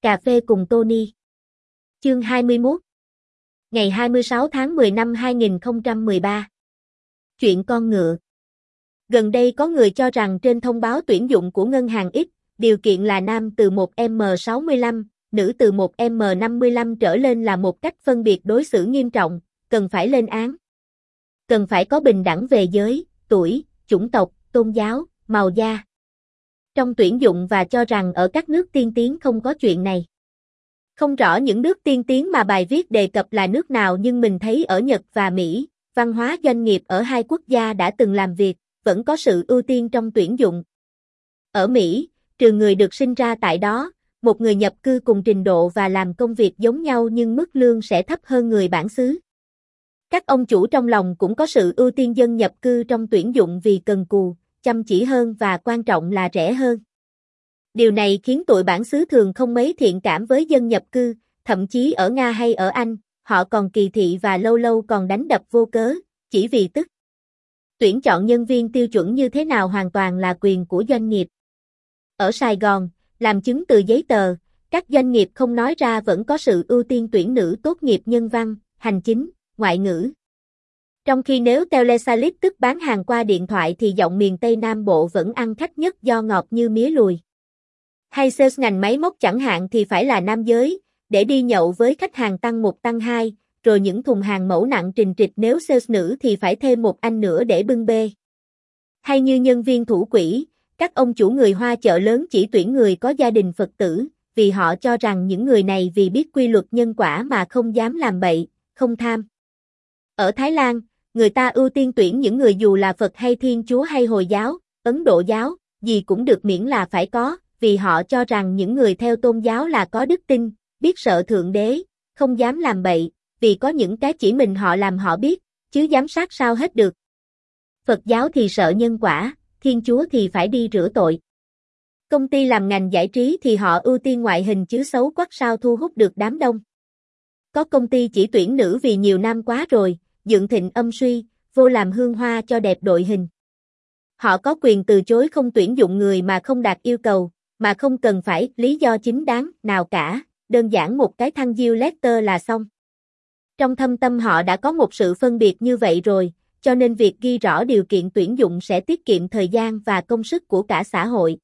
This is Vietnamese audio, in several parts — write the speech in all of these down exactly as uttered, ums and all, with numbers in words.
Cà phê cùng Tony. Chương hai mươi mốt. Ngày hai mươi sáu tháng mười năm hai nghìn không trăm mười ba. Chuyện con ngựa. Gần đây có người cho rằng trên thông báo tuyển dụng của ngân hàng X, điều kiện là nam từ một M sáu mươi lăm, nữ từ một M năm mươi lăm trở lên là một cách phân biệt đối xử nghiêm trọng, cần phải lên án. Cần phải có bình đẳng về giới, tuổi, chủng tộc, tôn giáo, màu da. Trong tuyển dụng và cho rằng ở các nước tiên tiến không có chuyện này. Không rõ những nước tiên tiến mà bài viết đề cập là nước nào nhưng mình thấy ở Nhật và Mỹ, văn hóa doanh nghiệp ở hai quốc gia đã từng làm việc, vẫn có sự ưu tiên trong tuyển dụng. Ở Mỹ, trừ người được sinh ra tại đó, một người nhập cư cùng trình độ và làm công việc giống nhau nhưng mức lương sẽ thấp hơn người bản xứ. Các ông chủ trong lòng cũng có sự ưu tiên dân nhập cư trong tuyển dụng vì cần cù, chăm chỉ hơn và quan trọng là rẻ hơn. Điều này khiến tụi bản xứ thường không mấy thiện cảm với dân nhập cư, thậm chí ở Nga hay ở Anh, họ còn kỳ thị và lâu lâu còn đánh đập vô cớ, chỉ vì tức. Tuyển chọn nhân viên tiêu chuẩn như thế nào hoàn toàn là quyền của doanh nghiệp. Ở Sài Gòn, làm chứng từ giấy tờ, các doanh nghiệp không nói ra vẫn có sự ưu tiên tuyển nữ tốt nghiệp nhân văn, hành chính, ngoại ngữ. Trong khi nếu telesalip tức bán hàng qua điện thoại thì giọng miền Tây Nam Bộ vẫn ăn khách nhất do ngọt như mía lùi. Hay sales ngành máy móc chẳng hạn thì phải là nam giới, để đi nhậu với khách hàng tăng một tăng hai, rồi những thùng hàng mẫu nặng trình trịch nếu sales nữ thì phải thêm một anh nữa để bưng bê. Hay như nhân viên thủ quỹ, các ông chủ người Hoa chợ lớn chỉ tuyển người có gia đình Phật tử, vì họ cho rằng những người này vì biết quy luật nhân quả mà không dám làm bậy, không tham. Ở Thái Lan, người ta ưu tiên tuyển những người dù là Phật hay Thiên Chúa hay Hồi giáo, Ấn Độ giáo, gì cũng được miễn là phải có, vì họ cho rằng những người theo tôn giáo là có đức tin, biết sợ Thượng Đế, không dám làm bậy, vì có những cái chỉ mình họ làm họ biết, chứ giám sát sao hết được. Phật giáo thì sợ nhân quả, Thiên Chúa thì phải đi rửa tội. Công ty làm ngành giải trí thì họ ưu tiên ngoại hình chứ xấu quắc sao thu hút được đám đông. Có công ty chỉ tuyển nữ vì nhiều năm quá rồi, dựng thịnh âm suy, vô làm hương hoa cho đẹp đội hình. Họ có quyền từ chối không tuyển dụng người mà không đạt yêu cầu, mà không cần phải lý do chính đáng nào cả, đơn giản một cái thăng diêu letter là xong. Trong thâm tâm họ đã có một sự phân biệt như vậy rồi, cho nên việc ghi rõ điều kiện tuyển dụng sẽ tiết kiệm thời gian và công sức của cả xã hội.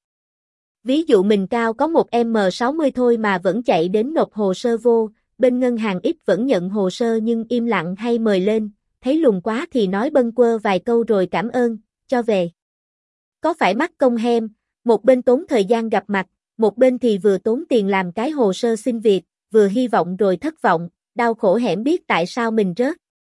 Ví dụ mình cao có một M sáu mươi thôi mà vẫn chạy đến nộp hồ sơ vô, bên ngân hàng X vẫn nhận hồ sơ nhưng im lặng hay mời lên, thấy lùn quá thì nói bâng quơ vài câu rồi cảm ơn, cho về. Có phải mắc công hem, một bên tốn thời gian gặp mặt, một bên thì vừa tốn tiền làm cái hồ sơ xin việc, vừa hy vọng rồi thất vọng, đau khổ hẻm biết tại sao mình rớt.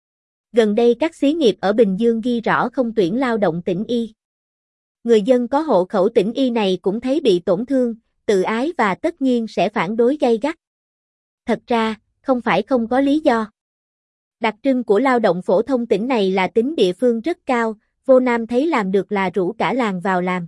Gần đây các xí nghiệp ở Bình Dương ghi rõ không tuyển lao động tỉnh Y. Người dân có hộ khẩu tỉnh Y này cũng thấy bị tổn thương, tự ái và tất nhiên sẽ phản đối gay gắt. Thật ra, không phải không có lý do. Đặc trưng của lao động phổ thông tỉnh này là tính địa phương rất cao, vô nam thấy làm được là rủ cả làng vào làm.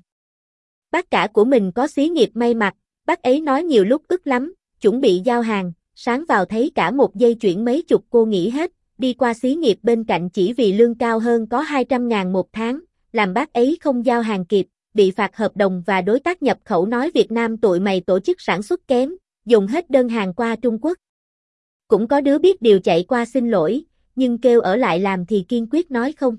Bác cả của mình có xí nghiệp may mặc, bác ấy nói nhiều lúc ức lắm, chuẩn bị giao hàng, sáng vào thấy cả một dây chuyển mấy chục cô nghỉ hết, đi qua xí nghiệp bên cạnh chỉ vì lương cao hơn có hai trăm ngàn một tháng, làm bác ấy không giao hàng kịp, bị phạt hợp đồng và đối tác nhập khẩu nói Việt Nam tụi mày tổ chức sản xuất kém, dùng hết đơn hàng qua Trung Quốc. Cũng có đứa biết điều chạy qua xin lỗi, nhưng kêu ở lại làm thì kiên quyết nói không.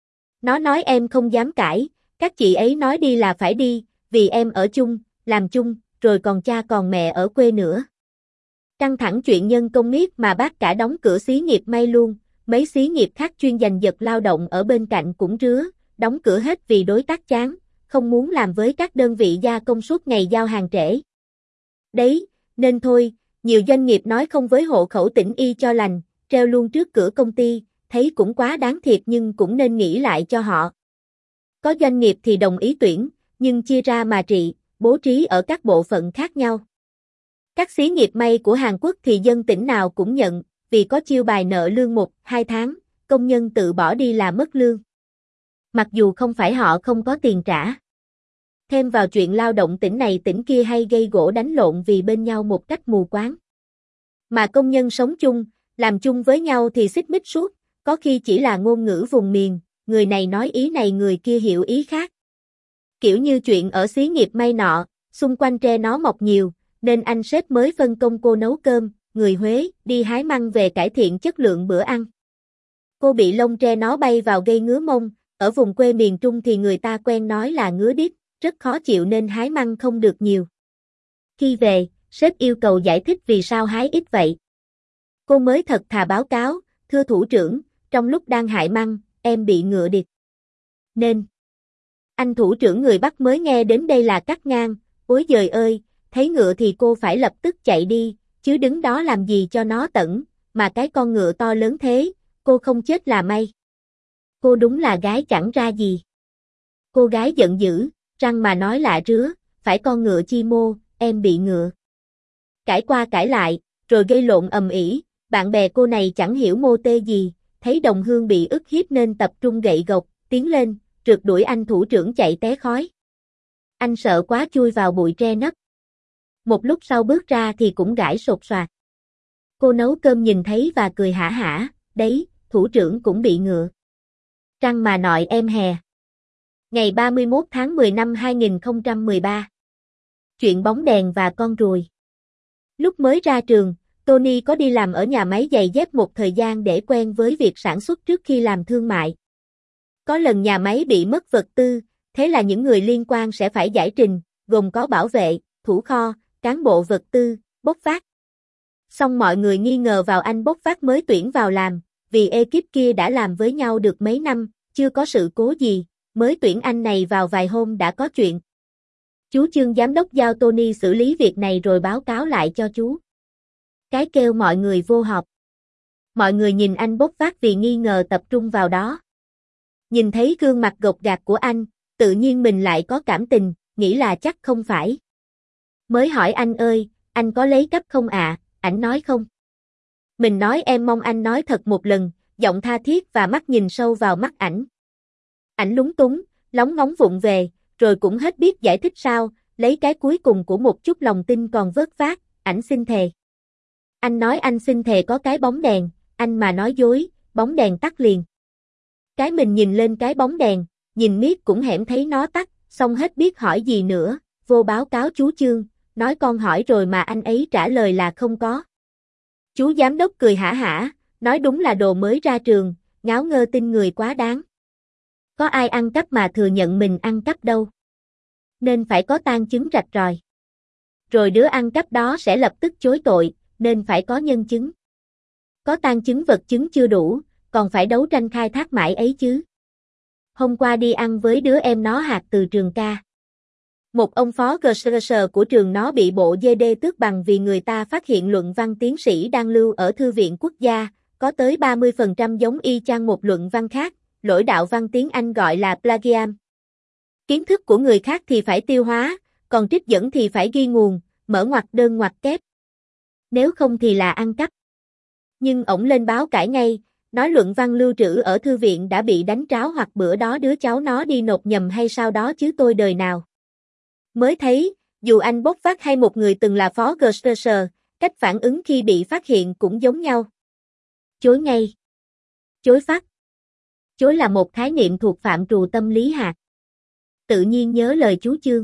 Nó nói em không dám cãi, các chị ấy nói đi là phải đi, vì em ở chung, làm chung, rồi còn cha còn mẹ ở quê nữa. Căng thẳng chuyện nhân công miết mà bác cả đóng cửa xí nghiệp may luôn, mấy xí nghiệp khác chuyên giành giật lao động ở bên cạnh cũng rứa, đóng cửa hết vì đối tác chán, không muốn làm với các đơn vị gia công suốt ngày giao hàng trễ. Đấy, nên thôi, nhiều doanh nghiệp nói không với hộ khẩu tỉnh Y cho lành, treo luôn trước cửa công ty, thấy cũng quá đáng thiệt nhưng cũng nên nghĩ lại cho họ. Có doanh nghiệp thì đồng ý tuyển, nhưng chia ra mà trị, bố trí ở các bộ phận khác nhau. Các xí nghiệp may của Hàn Quốc thì dân tỉnh nào cũng nhận, vì có chiêu bài nợ lương một, hai tháng, công nhân tự bỏ đi là mất lương. Mặc dù không phải họ không có tiền trả. Thêm vào chuyện lao động tỉnh này tỉnh kia hay gây gổ đánh lộn vì bên nhau một cách mù quáng. Mà công nhân sống chung, làm chung với nhau thì xích mích suốt, có khi chỉ là ngôn ngữ vùng miền, người này nói ý này người kia hiểu ý khác. Kiểu như chuyện ở xí nghiệp may nọ, xung quanh tre nó mọc nhiều, nên anh sếp mới phân công cô nấu cơm, người Huế, đi hái măng về cải thiện chất lượng bữa ăn. Cô bị lông tre nó bay vào gây ngứa mông, ở vùng quê miền Trung thì người ta quen nói là ngứa đít, rất khó chịu nên hái măng không được nhiều. Khi về, sếp yêu cầu giải thích vì sao hái ít vậy. Cô mới thật thà báo cáo, thưa thủ trưởng, trong lúc đang hái măng, em bị ngựa địch. Nên, anh thủ trưởng người Bắc mới nghe đến đây là cắt ngang, ối giời ơi, thấy ngựa thì cô phải lập tức chạy đi, chứ đứng đó làm gì cho nó tẩn, mà cái con ngựa to lớn thế, cô không chết là may. Cô đúng là gái chẳng ra gì. Cô gái giận dữ, răng mà nói lạ rứa, phải con ngựa chi mô, em bị ngựa. Cãi qua cãi lại, rồi gây lộn ầm ĩ, bạn bè cô này chẳng hiểu mô tê gì, thấy đồng hương bị ức hiếp nên tập trung gậy gộc, tiến lên, rượt đuổi anh thủ trưởng chạy té khói. Anh sợ quá chui vào bụi tre nấp. Một lúc sau bước ra thì cũng gãi sột soạt. Cô nấu cơm nhìn thấy và cười hả hả, đấy, thủ trưởng cũng bị ngựa. Trăng mà nội em hè. Ngày ba mươi mốt tháng mười năm hai nghìn không trăm mười ba. Chuyện bóng đèn và con ruồi. Lúc mới ra trường, Tony có đi làm ở nhà máy giày dép một thời gian để quen với việc sản xuất trước khi làm thương mại. Có lần nhà máy bị mất vật tư, thế là những người liên quan sẽ phải giải trình, gồm có bảo vệ, thủ kho, cán bộ vật tư, bốc vác. Xong mọi người nghi ngờ vào anh bốc vác mới tuyển vào làm, vì ekip kia đã làm với nhau được mấy năm, chưa có sự cố gì, mới tuyển anh này vào vài hôm đã có chuyện. Chú Chương giám đốc giao Tony xử lý việc này rồi báo cáo lại cho chú. Cái kêu mọi người vô họp. Mọi người nhìn anh bốc vác vì nghi ngờ tập trung vào đó. Nhìn thấy gương mặt gộc gạc của anh, tự nhiên mình lại có cảm tình, nghĩ là chắc không phải. Mới hỏi anh ơi, anh có lấy cấp không ạ? À? Ảnh nói không. Mình nói em mong anh nói thật một lần, giọng tha thiết và mắt nhìn sâu vào mắt ảnh. Ảnh lúng túng, lóng ngóng vụng về, rồi cũng hết biết giải thích sao, lấy cái cuối cùng của một chút lòng tin còn vớt vát, ảnh xin thề. Anh nói anh xin thề có cái bóng đèn, anh mà nói dối, bóng đèn tắt liền. Cái mình nhìn lên cái bóng đèn, nhìn miết cũng hẻm thấy nó tắt, xong hết biết hỏi gì nữa, vô báo cáo chú Chương, nói con hỏi rồi mà anh ấy trả lời là không có. Chú giám đốc cười hả hả, nói đúng là đồ mới ra trường, ngáo ngơ tin người quá đáng. Có ai ăn cắp mà thừa nhận mình ăn cắp đâu. Nên phải có tang chứng rạch ròi. Rồi đứa ăn cắp đó sẽ lập tức chối tội, nên phải có nhân chứng. Có tang chứng vật chứng chưa đủ, còn phải đấu tranh khai thác mãi ấy chứ. Hôm qua đi ăn với đứa em nó hạt từ trường ca. Một ông phó giê ét rờ của trường nó bị bộ giê đê tước bằng vì người ta phát hiện luận văn tiến sĩ đang lưu ở Thư viện Quốc gia, có tới ba mươi phần trăm giống y chang một luận văn khác, lỗi đạo văn tiếng Anh gọi là plagiam. Kiến thức của người khác thì phải tiêu hóa, còn trích dẫn thì phải ghi nguồn, mở ngoặc đơn ngoặc kép. Nếu không thì là ăn cắp. Nhưng ổng lên báo cãi ngay, nói luận văn lưu trữ ở thư viện đã bị đánh tráo hoặc bữa đó đứa cháu nó đi nộp nhầm hay sao đó chứ tôi đời nào. Mới thấy, dù anh bốc vác hay một người từng là phó giê ét rờ, cách phản ứng khi bị phát hiện cũng giống nhau. Chối ngay. Chối phát. Chối là một khái niệm thuộc phạm trù tâm lý hạt. Tự nhiên nhớ lời chú Chương.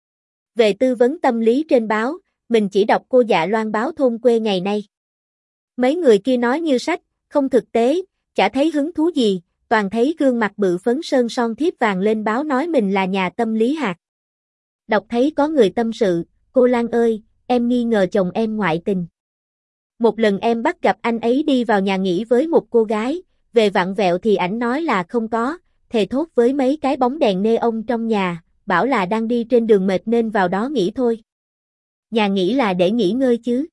Về tư vấn tâm lý trên báo, mình chỉ đọc cô dạ loan báo thôn quê ngày nay. Mấy người kia nói như sách, không thực tế, chả thấy hứng thú gì, toàn thấy gương mặt bự phấn sơn son thiếp vàng lên báo nói mình là nhà tâm lý hạt. Đọc thấy có người tâm sự, cô Lan ơi, em nghi ngờ chồng em ngoại tình. Một lần em bắt gặp anh ấy đi vào nhà nghỉ với một cô gái, về vặn vẹo thì ảnh nói là không có, thề thốt với mấy cái bóng đèn neon trong nhà, bảo là đang đi trên đường mệt nên vào đó nghỉ thôi. Nhà nghỉ là để nghỉ ngơi chứ.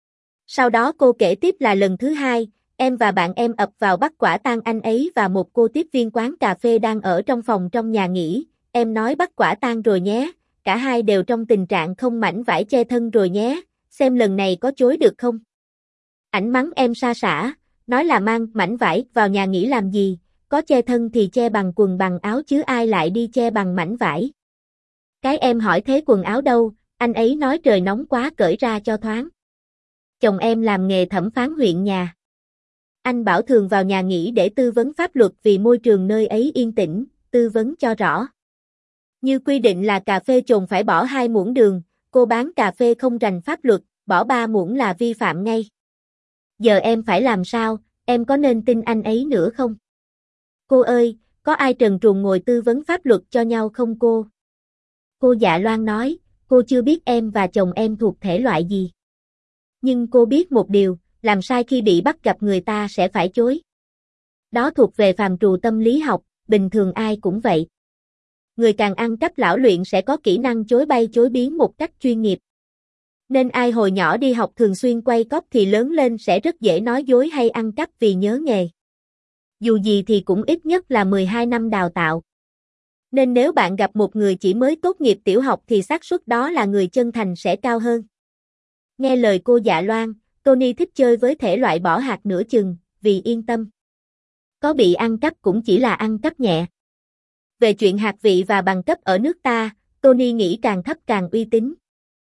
Sau đó cô kể tiếp là lần thứ hai, em và bạn em ập vào bắt quả tang anh ấy và một cô tiếp viên quán cà phê đang ở trong phòng trong nhà nghỉ, em nói bắt quả tang rồi nhé, cả hai đều trong tình trạng không mảnh vải che thân rồi nhé, xem lần này có chối được không. Ảnh mắng em sa sả, nói là mang mảnh vải vào nhà nghỉ làm gì, có che thân thì che bằng quần bằng áo chứ ai lại đi che bằng mảnh vải. Cái em hỏi thế quần áo đâu, anh ấy nói trời nóng quá cởi ra cho thoáng. Chồng em làm nghề thẩm phán huyện nhà. Anh bảo thường vào nhà nghỉ để tư vấn pháp luật vì môi trường nơi ấy yên tĩnh, tư vấn cho rõ. Như quy định là cà phê trồn phải bỏ hai muỗng đường, cô bán cà phê không rành pháp luật, bỏ ba muỗng là vi phạm ngay. Giờ em phải làm sao, em có nên tin anh ấy nữa không? Cô ơi, có ai trần truồng ngồi tư vấn pháp luật cho nhau không cô? Cô Dạ Loan nói, cô chưa biết em và chồng em thuộc thể loại gì. Nhưng cô biết một điều, làm sai khi bị bắt gặp người ta sẽ phải chối. Đó thuộc về phàm trù tâm lý học, bình thường ai cũng vậy. Người càng ăn cắp lão luyện sẽ có kỹ năng chối bay chối biến một cách chuyên nghiệp. Nên ai hồi nhỏ đi học thường xuyên quay cóp thì lớn lên sẽ rất dễ nói dối hay ăn cắp vì nhớ nghề. Dù gì thì cũng ít nhất là mười hai năm đào tạo. Nên nếu bạn gặp một người chỉ mới tốt nghiệp tiểu học thì xác suất đó là người chân thành sẽ cao hơn. Nghe lời cô Dạ Loan, Tony thích chơi với thể loại bỏ hạt nửa chừng, vì yên tâm. Có bị ăn cắp cũng chỉ là ăn cắp nhẹ. Về chuyện hạt vị và bằng cấp ở nước ta, Tony nghĩ càng thấp càng uy tín.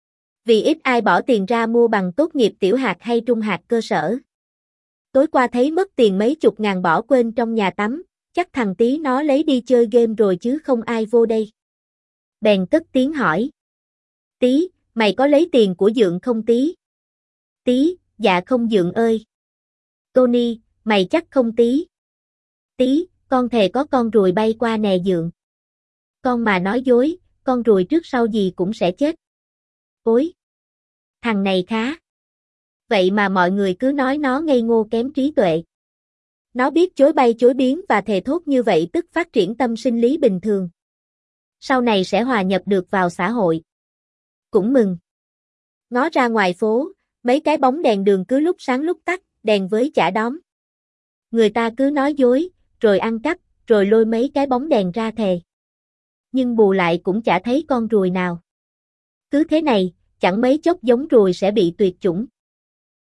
Vì ít ai bỏ tiền ra mua bằng tốt nghiệp tiểu hạt hay trung hạt cơ sở. Tối qua thấy mất tiền mấy chục ngàn bỏ quên trong nhà tắm, chắc thằng Tí nó lấy đi chơi game rồi chứ không ai vô đây. Bèn cất tiếng hỏi. Tí, mày có lấy tiền của Dượng không Tí? Tí, dạ không Dượng ơi. Tony, mày chắc không Tí? Tí, con thề có con ruồi bay qua nè Dượng. Con mà nói dối, con ruồi trước sau gì cũng sẽ chết. Ôi! Thằng này khá. Vậy mà mọi người cứ nói nó ngây ngô kém trí tuệ. Nó biết chối bay chối biến và thề thốt như vậy tức phát triển tâm sinh lý bình thường. Sau này sẽ hòa nhập được vào xã hội. Cũng mừng. Ngó ra ngoài phố, mấy cái bóng đèn đường cứ lúc sáng lúc tắt, đèn với chả đóm. Người ta cứ nói dối, rồi ăn cắp, rồi lôi mấy cái bóng đèn ra thề. Nhưng bù lại cũng chả thấy con ruồi nào. Cứ thế này, chẳng mấy chốc giống ruồi sẽ bị tuyệt chủng.